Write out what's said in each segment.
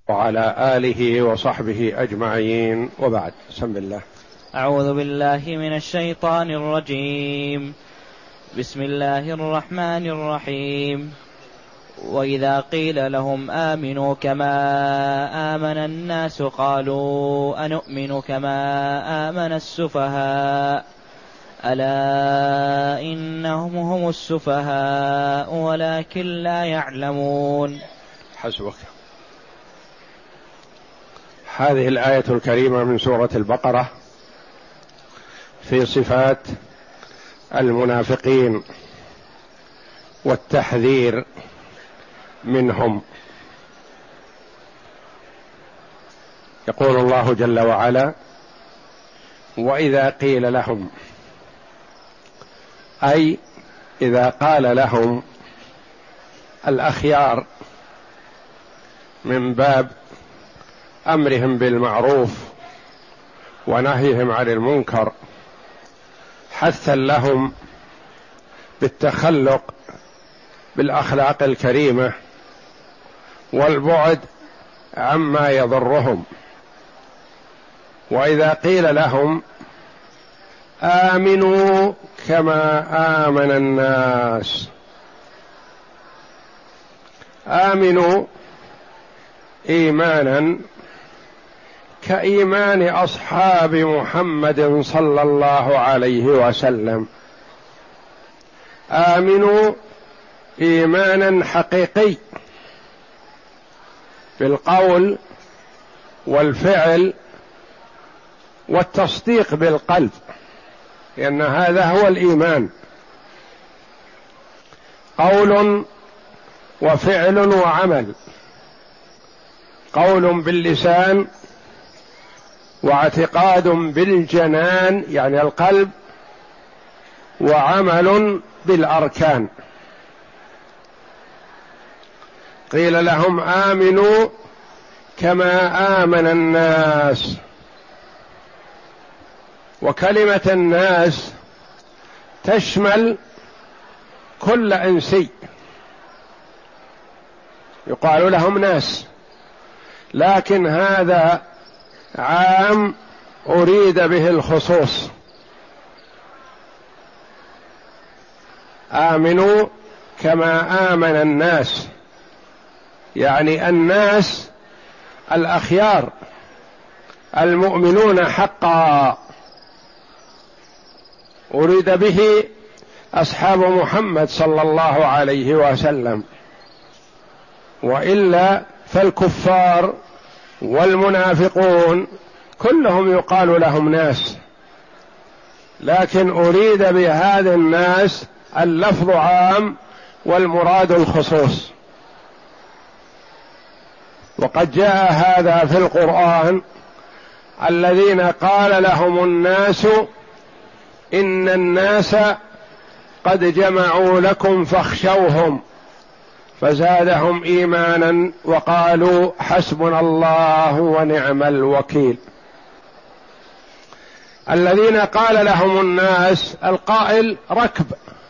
وعلى آله وصحبه أجمعين، وبعد. بسم الله. أعوذ بالله من الشيطان الرجيم. بسم الله الرحمن الرحيم. وإذا قيل لهم آمنوا كما آمن الناس قالوا أنؤمن كما آمن السفهاء ألا إنهم هم السفهاء ولكن لا يعلمون. حسبك. هذه الآية الكريمة من سورة البقرة في صفات المنافقين والتحذير منهم. يقول الله جل وعلا: وإذا قيل لهم، أي إذا قال لهم الأخيار من باب أمرهم بالمعروف ونهيهم عن المنكر، حثا لهم بالتخلق بالأخلاق الكريمة والبعد عما يضرهم. وإذا قيل لهم آمنوا كما آمن الناس، آمنوا إيمانا كإيمان أصحاب محمد صلى الله عليه وسلم، آمنوا إيمانا حقيقي بالقول والفعل والتصديق بالقلب، لأن هذا هو الإيمان، قول وفعل وعمل، قول باللسان واعتقاد بالجنان يعني القلب، وعمل بالأركان. قيل لهم آمنوا كما آمن الناس، وكلمة الناس تشمل كل إنسي، يقال لهم ناس، لكن هذا عام أريد به الخصوص. آمنوا كما آمن الناس، يعني الناس الأخيار المؤمنون حقا، أريد به أصحاب محمد صلى الله عليه وسلم، وإلا فالكفار والمنافقون كلهم يقال لهم ناس، لكن أريد بهذا الناس اللفظ عام والمراد الخصوص. وقد جاء هذا في القرآن: الذين قال لهم الناس إن الناس قد جمعوا لكم فاخشوهم فزادهم إيمانا وقالوا حسبنا الله ونعم الوكيل. الذين قال لهم الناس، القائل ركب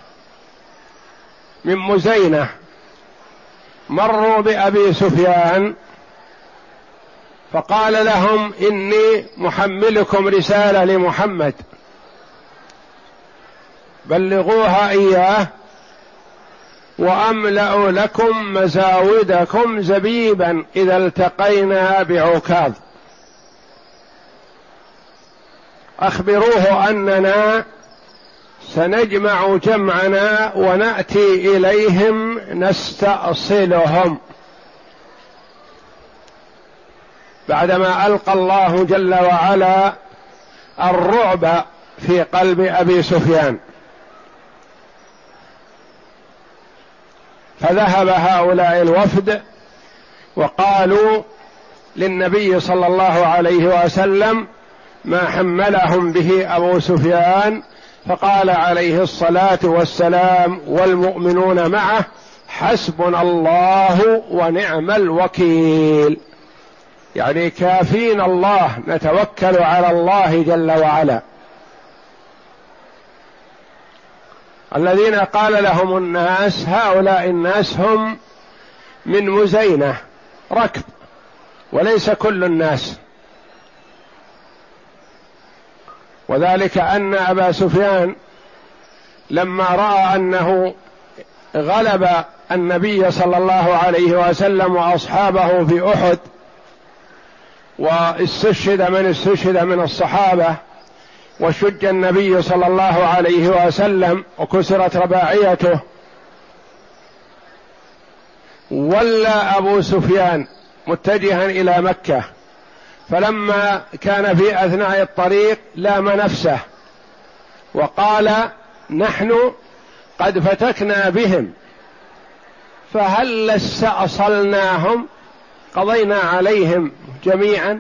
من مزينة مروا بأبي سفيان فقال لهم إني محملكم رسالة لمحمد بلغوها إياه وأملأ لكم مزاودكم زبيبا إذا التقينا بعكاظ، أخبروه أننا سنجمع جمعنا ونأتي إليهم نستأصلهم، بعدما ألقى الله جل وعلا الرعب في قلب أبي سفيان. فذهب هؤلاء الوفد وقالوا للنبي صلى الله عليه وسلم ما حملهم به أبو سفيان، فقال عليه الصلاة والسلام والمؤمنون معه: حسبنا الله ونعم الوكيل، يعني كافينا الله، نتوكل على الله جل وعلا. الذين قال لهم الناس، هؤلاء الناس هم من مزينة ركب، وليس كل الناس. وذلك أن أبا سفيان لما رأى أنه غلب النبي صلى الله عليه وسلم وأصحابه في أحد، واستشهد من استشهد من الصحابة، وشج النبي صلى الله عليه وسلم وكسرت رباعيته، ولى أبو سفيان متجها إلى مكة، فلما كان في أثناء الطريق لام نفسه وقال: نحن قد فتكنا بهم، فهل استأصلناهم قضينا عليهم جميعا.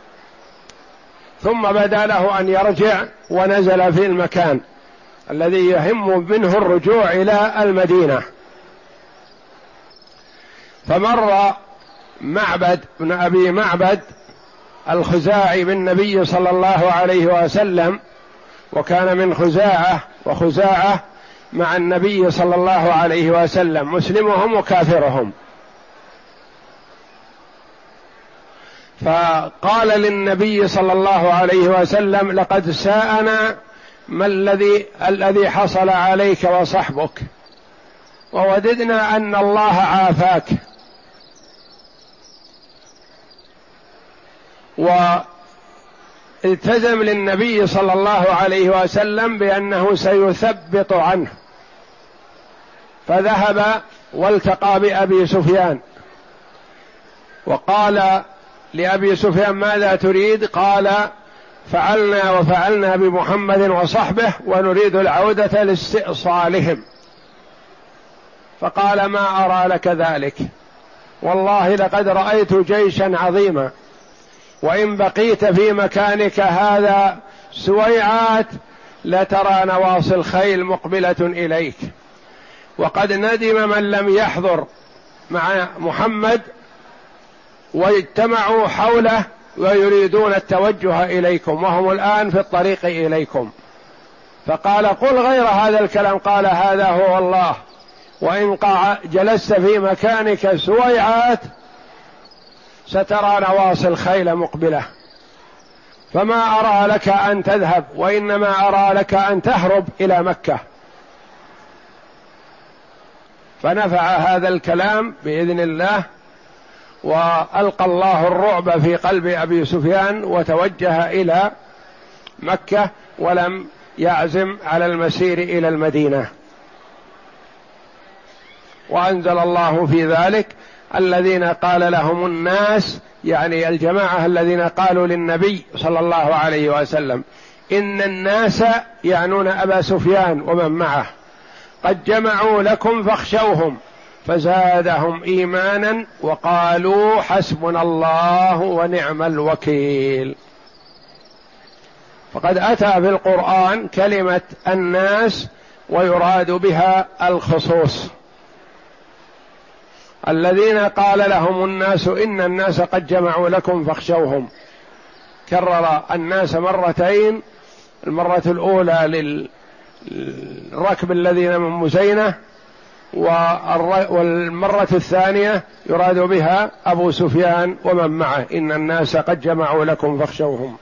ثم بدا له أن يرجع، ونزل في المكان الذي يهم منه الرجوع إلى المدينة. فمر معبد بن أبي معبد الخزاعي بالنبي صلى الله عليه وسلم، وكان من خزاعة، وخزاعة مع النبي صلى الله عليه وسلم، مسلمهم وكافرهم. فقال للنبي صلى الله عليه وسلم: لقد ساءنا ما الذي حصل عليك وصحبك، ووددنا أن الله عافاك. والتزم للنبي صلى الله عليه وسلم بأنه سيثبط عنه، فذهب والتقى بأبي سفيان، وقال لأبي سفيان: ماذا تريد؟ قال: فعلنا وفعلنا بمحمد وصحبه، ونريد العودة لاستئصالهم. فقال: ما أرى لك ذلك، والله لقد رأيت جيشا عظيما، وإن بقيت في مكانك هذا سويعات لترى نواصي الخيل مقبلة إليك. وقد ندم من لم يحضر مع محمد واجتمعوا حوله ويريدون التوجه إليكم، وهم الآن في الطريق إليكم. فقال: قل غير هذا الكلام. قال: هذا هو الله، وإن جلست في مكانك سويعات سترى نواصي الخيل مقبلة، فما أرى لك أن تذهب، وإنما أرى لك أن تهرب إلى مكة. فنفع هذا الكلام بإذن الله، وألقى الله الرعب في قلب أبي سفيان، وتوجه إلى مكة، ولم يعزم على المسير إلى المدينة. وأنزل الله في ذلك: الذين قال لهم الناس، يعني الجماعة الذين قالوا للنبي صلى الله عليه وسلم: إن الناس، يعنون أبا سفيان ومن معه، قد جمعوا لكم فاخشوهم، فزادهم إيمانا وقالوا حسبنا الله ونعم الوكيل. فقد أتى في القرآن كلمة الناس ويراد بها الخصوص. الذين قال لهم الناس إن الناس قد جمعوا لكم فاخشوهم، كرر الناس مرتين، المرة الأولى للركب الذين من مزينة، والمرة الثانية يراد بها أبو سفيان ومن معه: إن الناس قد جمعوا لكم فاخشوهم.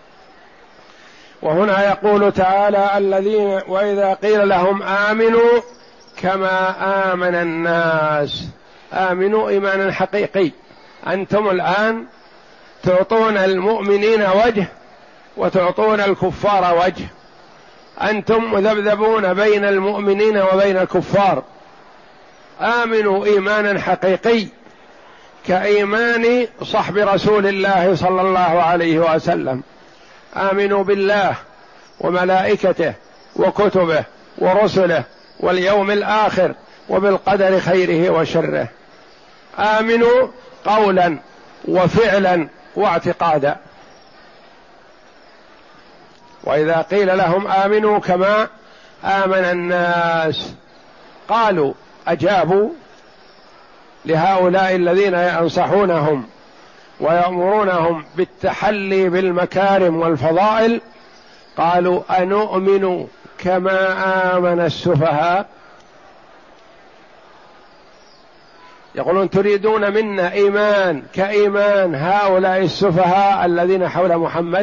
وهنا يقول تعالى: الذين وإذا قيل لهم آمنوا كما آمن الناس. آمنوا إيمانا حقيقي. أنتم الآن تعطون المؤمنين وجه وتعطون الكفار وجه، أنتم مذبذبون بين المؤمنين وبين الكفار. آمنوا إيمانا حقيقي كإيمان صحب رسول الله صلى الله عليه وسلم. آمنوا بالله وملائكته وكتبه ورسله واليوم الآخر وبالقدر خيره وشره. آمنوا قولا وفعلا واعتقادا. وإذا قيل لهم آمنوا كما آمن الناس قالوا، أجابوا لهؤلاء الذين ينصحونهم ويأمرونهم بالتحلي بالمكارم والفضائل، قالوا أنؤمن كما آمن السفهاء. يقولون تريدون منا إيمان كإيمان هؤلاء السفهاء الذين حول محمد؟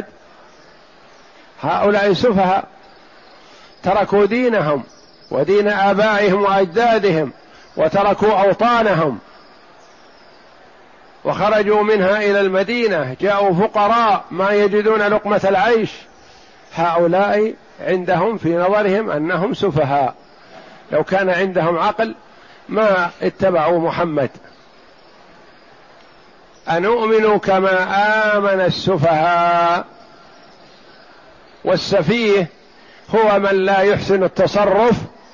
هؤلاء سفهاء تركوا دينهم ودين آبائهم وأجدادهم وتركوا أوطانهم وخرجوا منها إلى المدينة، جاءوا فقراء ما يجدون لقمة العيش. هؤلاء عندهم في نظرهم أنهم سفهاء، لو كان عندهم عقل ما اتبعوا محمد. أنؤمن كما آمن السفهاء. والسفيه هو من لا يحسن التصرف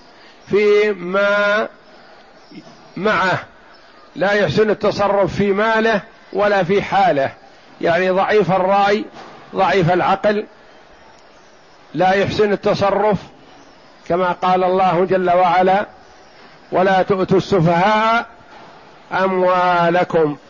فيما معه، لا يحسن التصرف في ماله ولا في حاله، يعني ضعيف الرأي ضعيف العقل، لا يحسن التصرف، كما قال الله جل وعلا: ولا تؤتوا السفهاء أموالكم.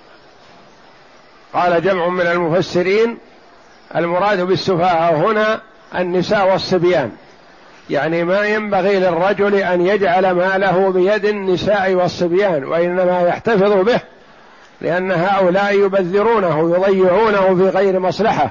قال جمع من المفسرين: المراد بالسفهاء هنا النساء والصبيان، يعني ما ينبغي للرجل أن يجعل ماله بيد النساء والصبيان، وإنما يحتفظ به، لأن هؤلاء يبذرونه يضيعونه في غير مصلحة.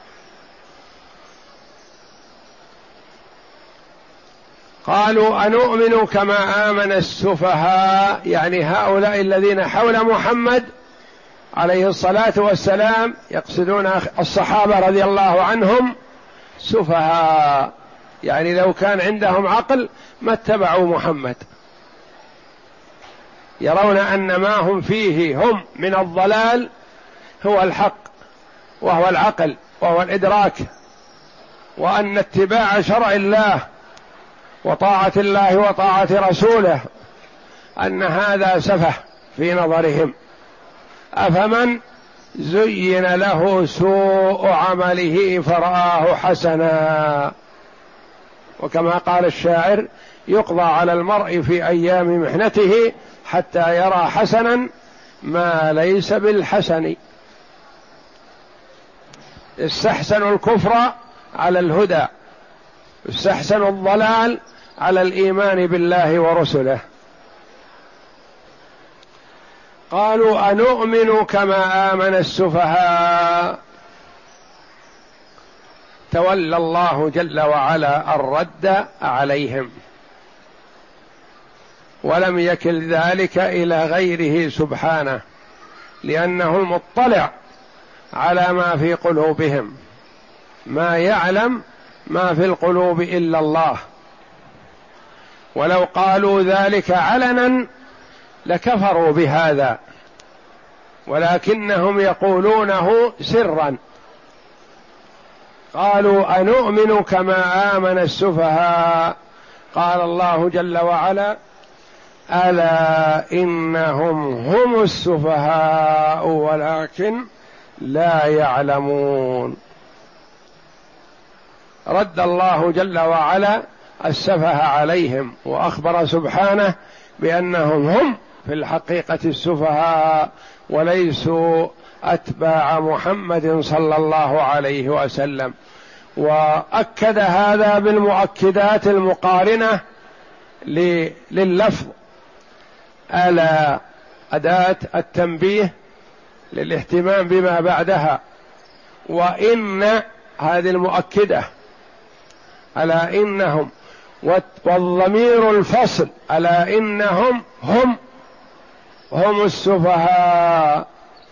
قالوا أنؤمن كما آمن السفهاء، يعني هؤلاء الذين حول محمد عليه الصلاة والسلام، يقصدون الصحابة رضي الله عنهم، سفهاء، يعني لو كان عندهم عقل ما اتبعوا محمد، يرون أن ما هم فيه هم من الضلال هو الحق، وهو العقل وهو الإدراك، وأن اتباع شرع الله وطاعة الله وطاعة رسوله أن هذا سفه في نظرهم. أفمن زين له سوء عمله فرآه حسنا، وكما قال الشاعر: يقضى على المرء في أيام محنته حتى يرى حسنا ما ليس بالحسن. استحسنوا الكفر على الهدى، استحسنوا الضلال على الإيمان بالله ورسله. قالوا أنؤمن كما آمن السفهاء. تولى الله جل وعلا الرد عليهم، ولم يكل ذلك إلى غيره سبحانه، لأنه المطلع على ما في قلوبهم، ما يعلم ما في القلوب إلا الله. ولو قالوا ذلك علنا لكفروا بهذا، ولكنهم يقولونه سرا. قالوا أنؤمن كما آمن السفهاء. قال الله جل وعلا: ألا إنهم هم السفهاء ولكن لا يعلمون. رد الله جل وعلا السفه عليهم، وأخبر سبحانه بأنهم هم في الحقيقة السفهاء وليسوا أتباع محمد صلى الله عليه وسلم. وأكد هذا بالمؤكدات المقارنة لللفظ. ألا أداة التنبيه للاهتمام بما بعدها، وإن هذه المؤكدة، ألا إنهم، والضمير الفصل، ألا إنهم هم السفهاء،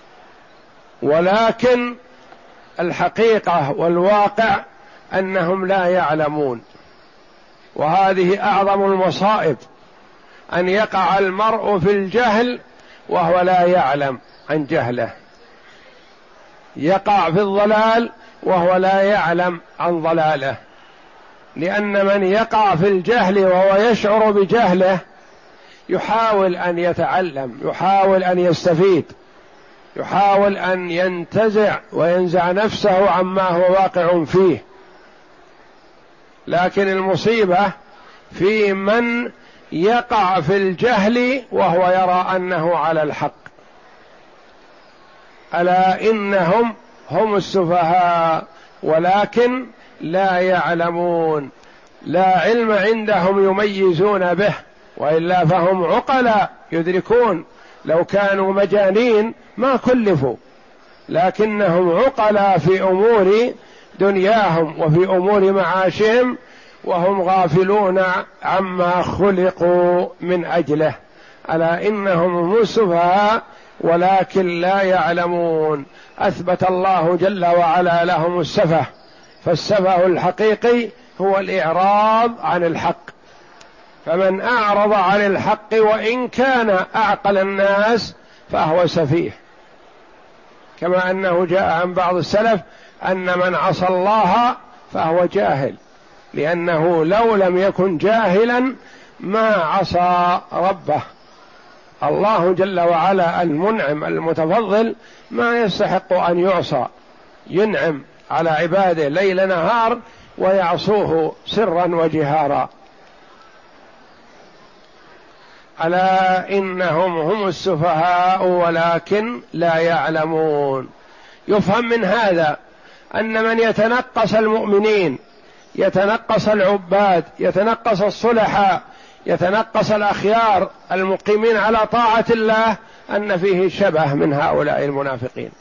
ولكن الحقيقة والواقع أنهم لا يعلمون. وهذه أعظم المصائب، أن يقع المرء في الجهل وهو لا يعلم عن جهله، يقع في الضلال وهو لا يعلم عن ضلاله. لأن من يقع في الجهل وهو يشعر بجهله يحاول أن يتعلم، يحاول أن يستفيد، يحاول أن ينتزع وينزع نفسه عما هو واقع فيه. لكن المصيبة في من يقع في الجهل وهو يرى أنه على الحق. ألا إنهم هم السفهاء ولكن لا يعلمون، لا علم عندهم يميزون به، وإلا فهم عقلاء يدركون لو كانوا مجانين ما كلفوا، لكنهم عقلاء في أمور دنياهم وفي أمور معاشهم، وهم غافلون عما خلقوا من أجله. ألا إنهم هم السفهاء ولكن لا يعلمون. أثبت الله جل وعلا لهم السفه، فالسفه الحقيقي هو الإعراض عن الحق، فمن أعرض عن الحق وإن كان أعقل الناس فهو سفيه، كما أنه جاء عن بعض السلف أن من عصى الله فهو جاهل، لأنه لو لم يكن جاهلا ما عصى ربه. الله جل وعلا المنعم المتفضل ما يستحق أن يعصى، ينعم على عباده ليل نهار ويعصوه سرا وجهارا. ألا إنهم هم السفهاء ولكن لا يعلمون. يفهم من هذا أن من يتنقص المؤمنين، يتنقص العباد، يتنقص الصلحاء، يتنقص الأخيار المقيمين على طاعة الله، أن فيه شبه من هؤلاء المنافقين،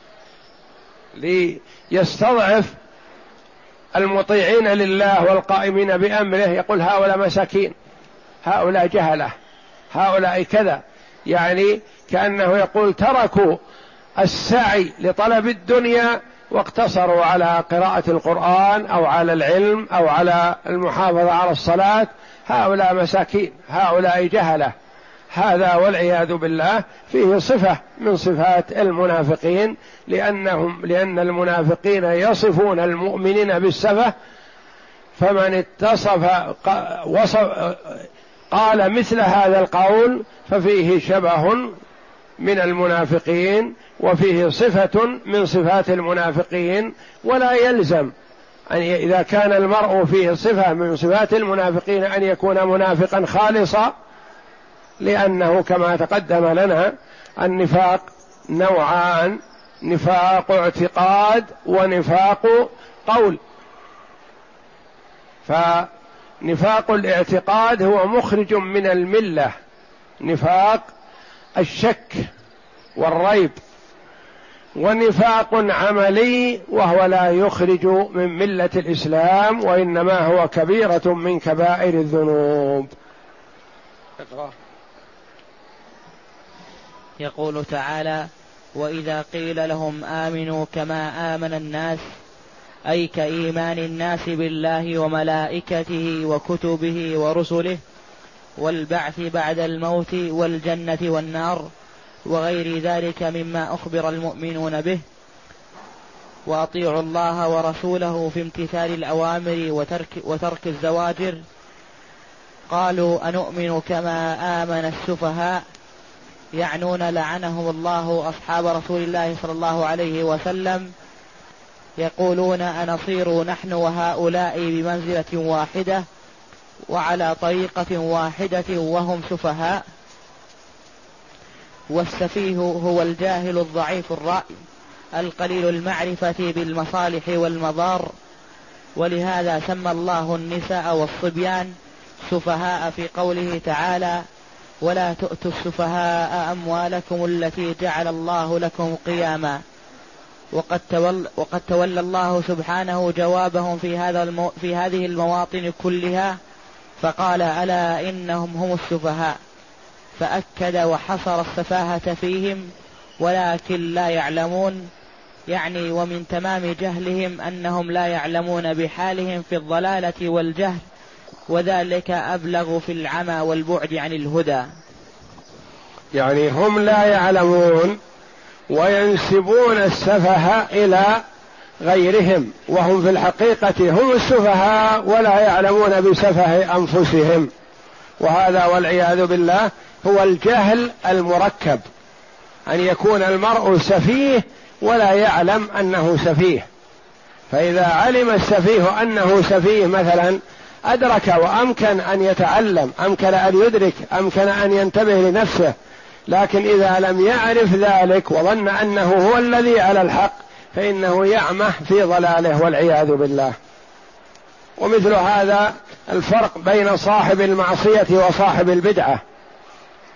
ليستضعف المطيعين لله والقائمين بأمره، يقول هؤلاء مساكين، هؤلاء جهلة، هؤلاء كذا، يعني كأنه يقول تركوا السعي لطلب الدنيا واقتصروا على قراءة القرآن أو على العلم أو على المحافظة على الصلاة، هؤلاء مساكين، هؤلاء جهلة. هذا والعياذ بالله فيه صفة من صفات المنافقين، لأن المنافقين يصفون المؤمنين بالسفة، فمن قال مثل هذا القول ففيه شبه من المنافقين وفيه صفة من صفات المنافقين. ولا يلزم أن إذا كان المرء فيه صفة من صفات المنافقين أن يكون منافقا خالصا، لأنه كما تقدم لنا النفاق نوعان: نفاق اعتقاد ونفاق قول. فنفاق الاعتقاد هو مخرج من الملة، نفاق الشك والريب، ونفاق عملي وهو لا يخرج من ملة الإسلام، وإنما هو كبيرة من كبائر الذنوب. يقول تعالى: وإذا قيل لهم آمنوا كما آمن الناس، أي كإيمان الناس بالله وملائكته وكتبه ورسله والبعث بعد الموت والجنة والنار وغير ذلك مما أخبر المؤمنون به، وأطيعوا الله ورسوله في امتثال الأوامر وترك الزواجر، قالوا أنؤمن كما آمن السفهاء، يعنون لعنهم الله أصحاب رسول الله صلى الله عليه وسلم، يقولون أنصير نحن وهؤلاء بمنزلة واحدة وعلى طريقة واحدة وهم سفهاء. والسفيه هو الجاهل الضعيف الرأي القليل المعرفة بالمصالح والمضار، ولهذا سمى الله النساء والصبيان سفهاء في قوله تعالى: ولا تؤتوا السفهاء أموالكم التي جعل الله لكم قياما. وقد تولى الله سبحانه جوابهم في هذه المواطن كلها، فقال: ألا إنهم هم السفهاء، فأكد وحصر السفاهة فيهم ولكن لا يعلمون، يعني ومن تمام جهلهم أنهم لا يعلمون بحالهم في الضلالة والجهل، وذلك أبلغ في العمى والبعد عن الهدى. يعني هم لا يعلمون وينسبون السفه إلى غيرهم، وهم في الحقيقة هم السفهاء ولا يعلمون بسفه أنفسهم، وهذا والعياذ بالله هو الجهل المركب، أن يكون المرء سفيه ولا يعلم أنه سفيه. فإذا علم السفيه أنه سفيه مثلا أدرك وأمكن أن يتعلم، أمكن أن يدرك، أمكن أن ينتبه لنفسه، لكن إذا لم يعرف ذلك وظن أنه هو الذي على الحق فإنه يعمه في ضلاله والعياذ بالله. ومثل هذا الفرق بين صاحب المعصية وصاحب البدعة،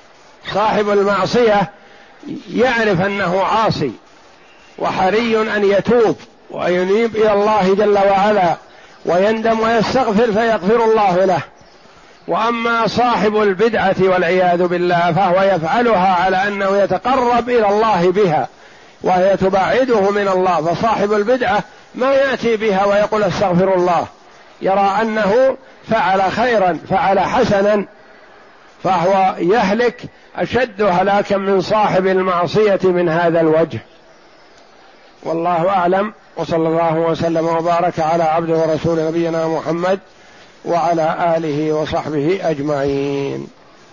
صاحب المعصية يعرف أنه عاصي وحري أن يتوب وينيب إلى الله جل وعلا ويندم ويستغفر فيغفر الله له. وأما صاحب البدعة والعياذ بالله فهو يفعلها على أنه يتقرب إلى الله بها وهي تبعده من الله، فصاحب البدعة ما يأتي بها ويقول استغفر الله، يرى أنه فعل خيرا فعل حسنا، فهو يهلك أشد هلاكا من صاحب المعصية من هذا الوجه. والله أعلم، وصلى الله وسلم وبارك على عبده ورسول نبينا محمد وعلى آله وصحبه أجمعين.